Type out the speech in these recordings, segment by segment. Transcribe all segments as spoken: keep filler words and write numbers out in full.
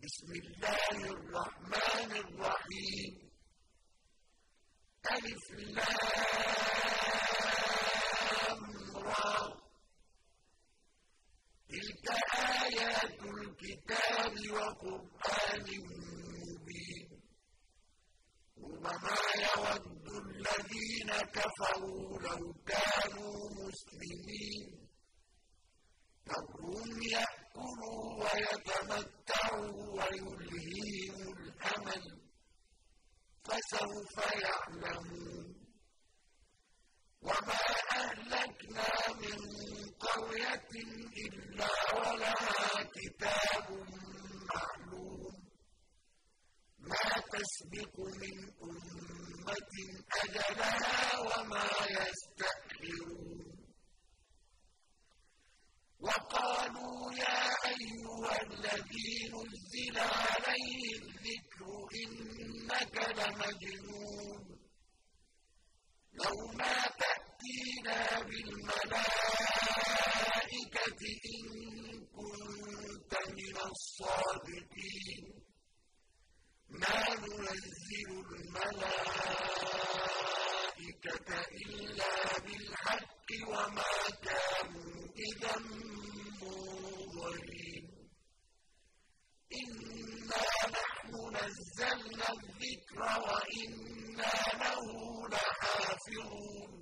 بسم الله الرحمن الرحيم ألف لام را تلك آيات الكتاب وقرآن مبين ربما يود الذين كفروا لو كانوا مسلمين فهم يأكلوا ويتمتعوا ويلهيهم الأمل فسوف يعلمون وما أهلكنا من قرية إلا ولها كتاب معلوم ما تسبق من أمة أجلها وما يستأخرون وقالوا يا أيها الذي نزل عليه الذكر إنك لمجنون لو ما تأتينا بالملائكة إن كنت من الصادقين ما ننزل الملائكة إلا بالحق وما كانوا إذا منظرين إنا نحن نزلنا الذكر وإنا له لحافظون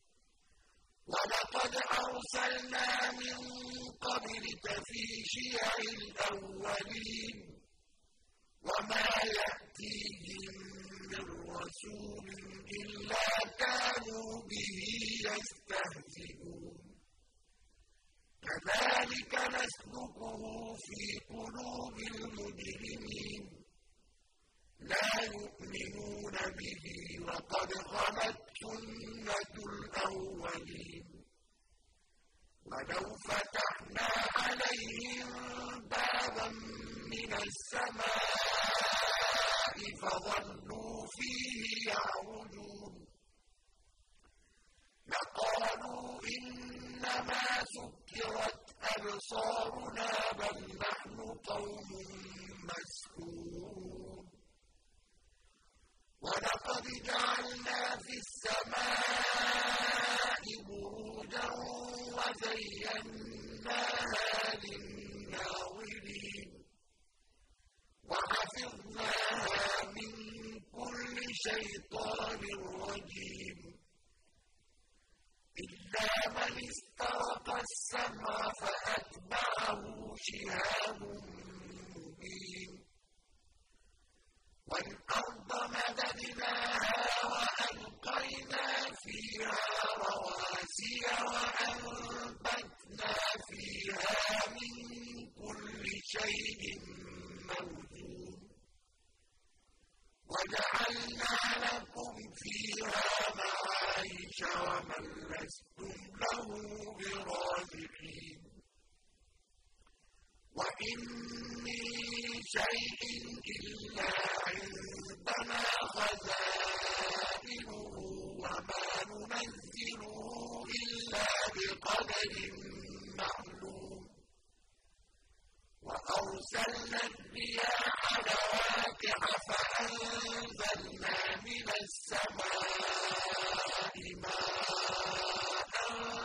ولقد أرسلنا من قبلك في شيع الأولين وما يأتيهم من رسول إلا كانوا به يستهزئون كذلك نسلكه في قلوب المجرمين لا يؤمنون به وقد خلت سنة الأولين ولو فتحنا عليهم بابا من السماء فظلوا فيه يعرجون لقالوا إنما سكرت أبصارنا بل نحن قوم مسحورون ولقد جعلنا في السماء بروجا وزيناها للناظرين وحفظناها من كل شيطان رجيم إلا من استرق السمع فأتبعه شهاب مبين والأرض مددناها وألقينا فيها رواسي وأنبتنا فيها من كل شيء موجود وجعلنا لكم فيها معايش ومن لستم له برازقين وإن من شيء إلا عندنا خزائنه وما ننزله إلا بقدر معلوم وأرسلنا الرياح لواقع فأنزلنا من السماء ماء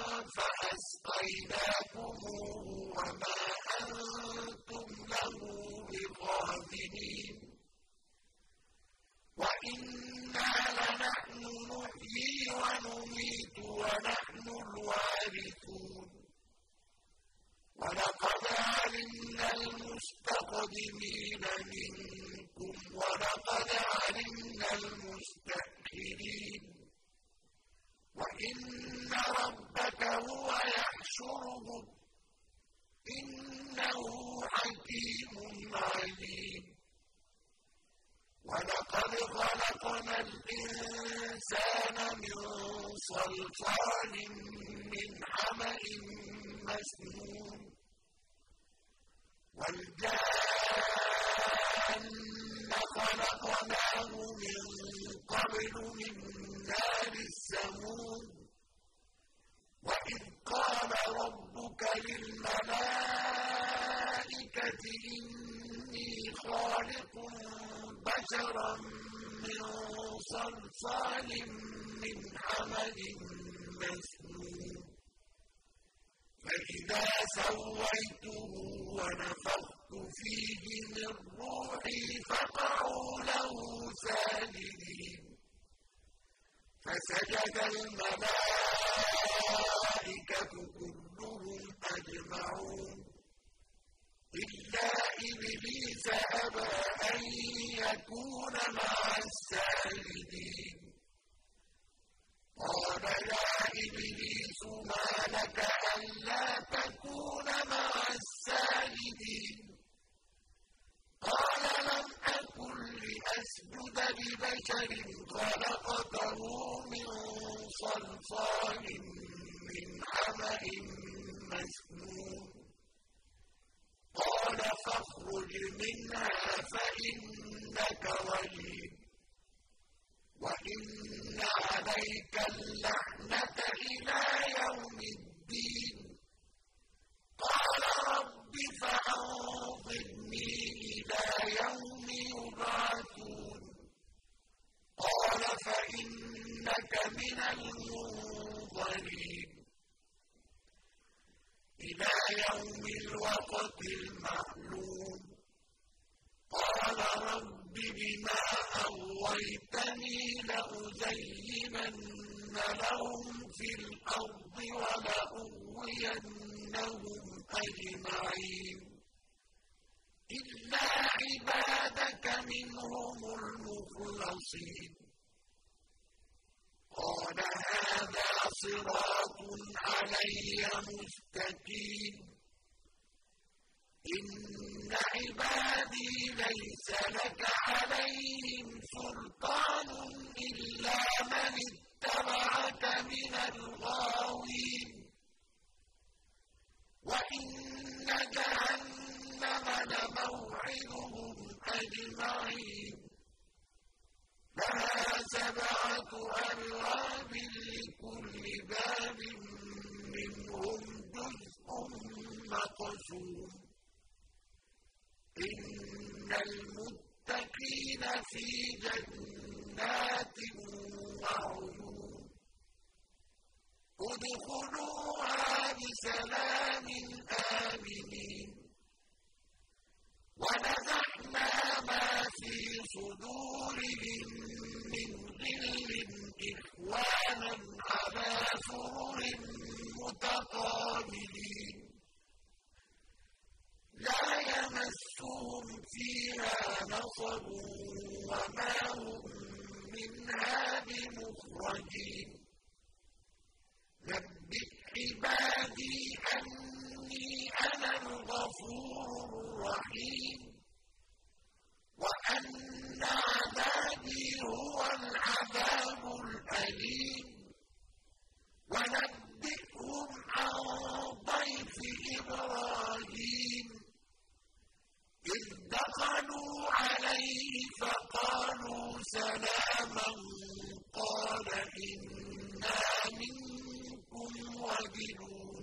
فأسقيناكموه وما أنتم له بخازنين وإنا لنحن نحيي ونميت ونحن الوارثون ولقد علمنا المستقدمين منكم ولقد علمنا المستأخرين وإن ربك هو يحشرهم إنه حكيم عليم ولقد خلقنا الإنسان من صلصال من حمأ مسنون والجان خلقناه من قبل من نار السموم وإذ قال ربك للملائكة إني خالق بشرا من صلصال من حمأ مسنون فإذا سويته ونفخت فيه من روحي فقعوا له ساجدين فسجد الملائكة كلهم أجمعون إلا إبليس أبى أن يكون مع الساجدين قال يا إبليس ما لك ألا تكون مع الساجدين قال لم أكن لأسجد لبشر خلقته من صلصال من حمأ مسنون قال فاخرج منها فإنك رجيم وإن عليك اللعنة إلى يوم الدين قال رب فأنظرني إلى يوم يبعثون قال فإنك من المنظرين إلى يوم الوقت المعلوم قال رب بما أغويتني لأزينن لهم في الأرض ولأغوينهم أجمعين إلا عبادك منهم المخلصين قال هذا صراط علي مستقيم إن عبادي ليس لك عليهم سلطان إلا من اتبعك من الغاوين وإن جهنم لموعدهم أجمعين لها سبعة أبواب لكل باب منهم جزء مقسوم إن المتقين في جنات وعيون ادخلوها بسلام آمنين ونزعنا ما في صدورهم من غل إخوانا على سرر متقابلين لا يمسهم فيها نصب وما هم منها بمخرجين نبئ عبادي أني أنا الغفور الرحيم وأن عذابي هو العذاب الأليم ونبئهم عن ضيف إبراهيم إذ دخلوا عليه فقالوا سلاما قال إنا منكم وجلون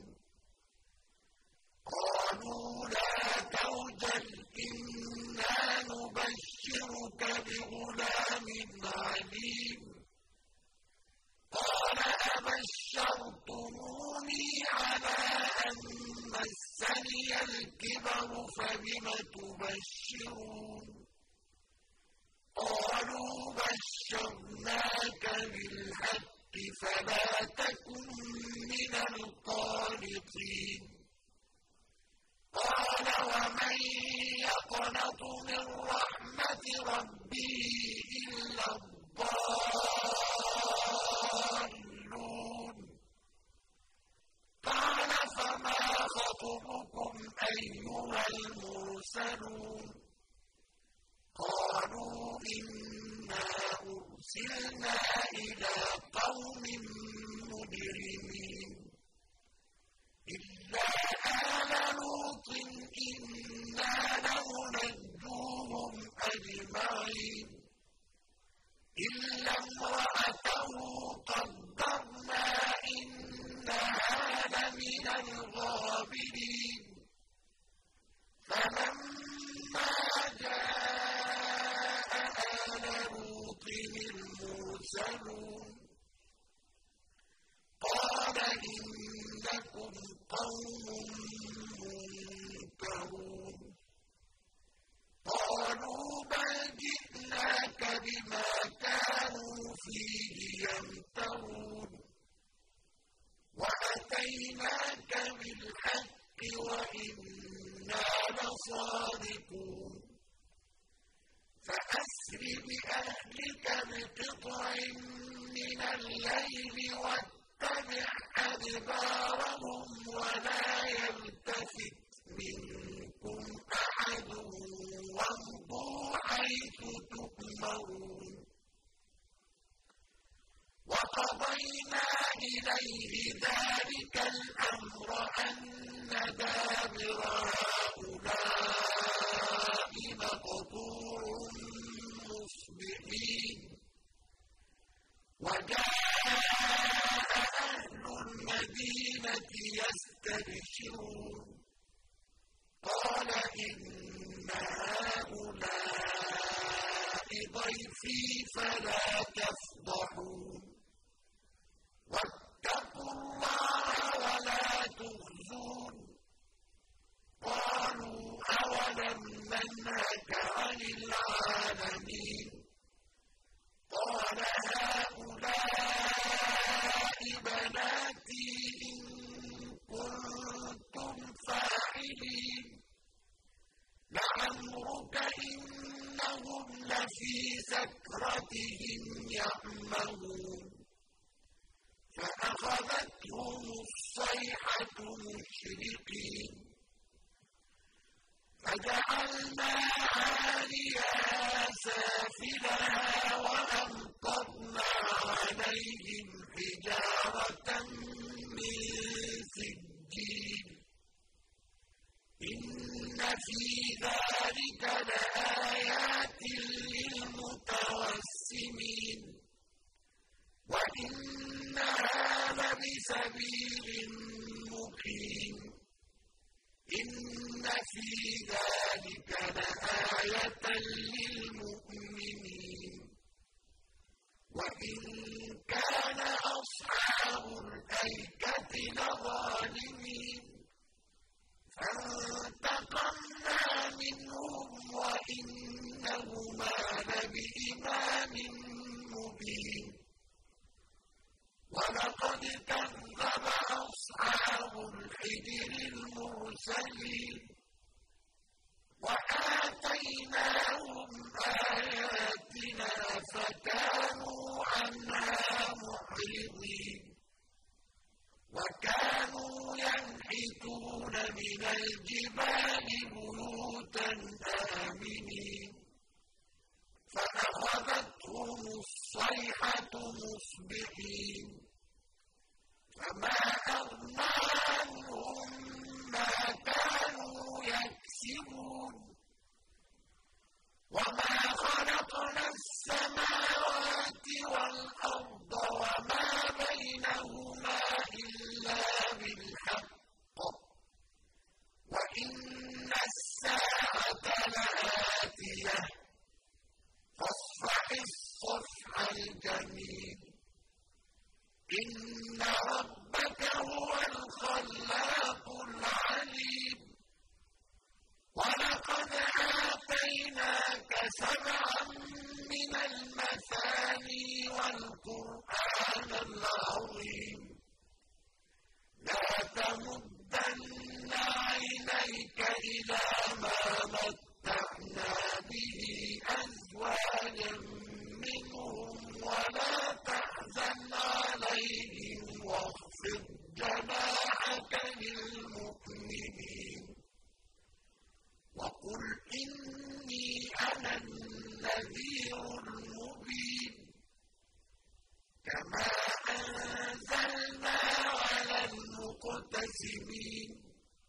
قالوا لا توجل إنا نبشرك بغلام عليم قال أبشرتموني على أن مسني الكبر فبم تبشرون قالوا بشرناك بالحق فلا تكن من القانطين قال ومن يقنط من رحمة ربه إلا الضالون قال فما خطبكم أيها المرسلون قالوا إنا أرسلنا إلى قوم مجرمين إلا آل لوط إنا لمنجوهم أجمعين إلا امرأته قدرنا إنها لمن الغابرين فلما جاء يرسلون قال إنكم قوم منكرون قالوا بل جئناك بما كانوا فيه يمترون وأتيناك بالحق وإنا لصادقون فأسر بأهلك بقطع من الليل واتبع أدبارهم ولا يلتفت منكم أحد وامضوا حيث تؤمرون وقضينا إليه ذلك الأمر أن دابر هؤلاء مقطوع مصبحين وجاء أهل المدينة يستبشرون قال إن هؤلاء ضيفي فلا تفضحون واتقوا الله ولا تخزون قالوا أولم ننهك عن العالمين قال هؤلاء بناتي إن كنتم فاعلين لعمرك إنهم لفي سكرتهم يعمهون فأخذتهم الصيحة مشرقين فجعلنا عاليها سافلها وأمطرنا عليهم حجارة من سجيل إن في ذلك لآيات للمتوسمين وإنها لبسبيل مقيم إن في ذلك لآية للمؤمنين وإن كان أصحاب الأيكة لظالمين فانتقمنا منهم وإنهما لبإمام مبين ولقد كذب أصحاب الحجر المرسلين وآتيناهم آياتنا فكانوا عنها معرضين وكانوا ينحتون من الجبال بيوتا آمنين فأخذتهم الصيحة مصبحين فما أغنى عنهم ما كانوا يكسبون وما خلقنا السماوات والأرض وما بينهما إلا بالحق وإن الساعة لآتية فاصفح الصفح الجميل إن ربك هو الخلاق العليم ولقد آتيناك سبعا من المثاني والقرآن العظيم لا تمدن عينيك إلى ما متعنا به أزواجا منهم ولا تحزن عليهم واخفض جناحك للمؤمنين وقل إني أنا النذير المبين كما أنزلنا على المقتسمين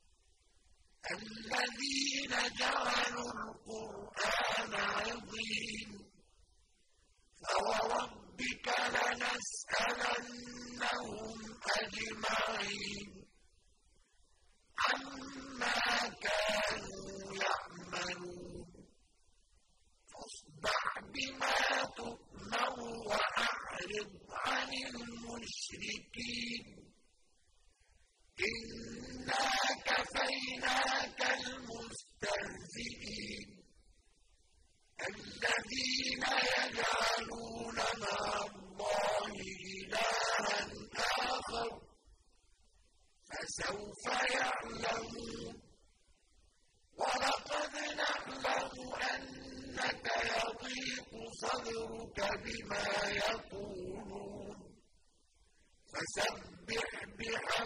الذين جعلوا القرآن عظيم فوربك لنسألنهم أجمعين عما كانوا يعملون فاصدع بما يعلمون ولقد نعلم أنك يضيق صدرك بما يقولون فسبح بحمد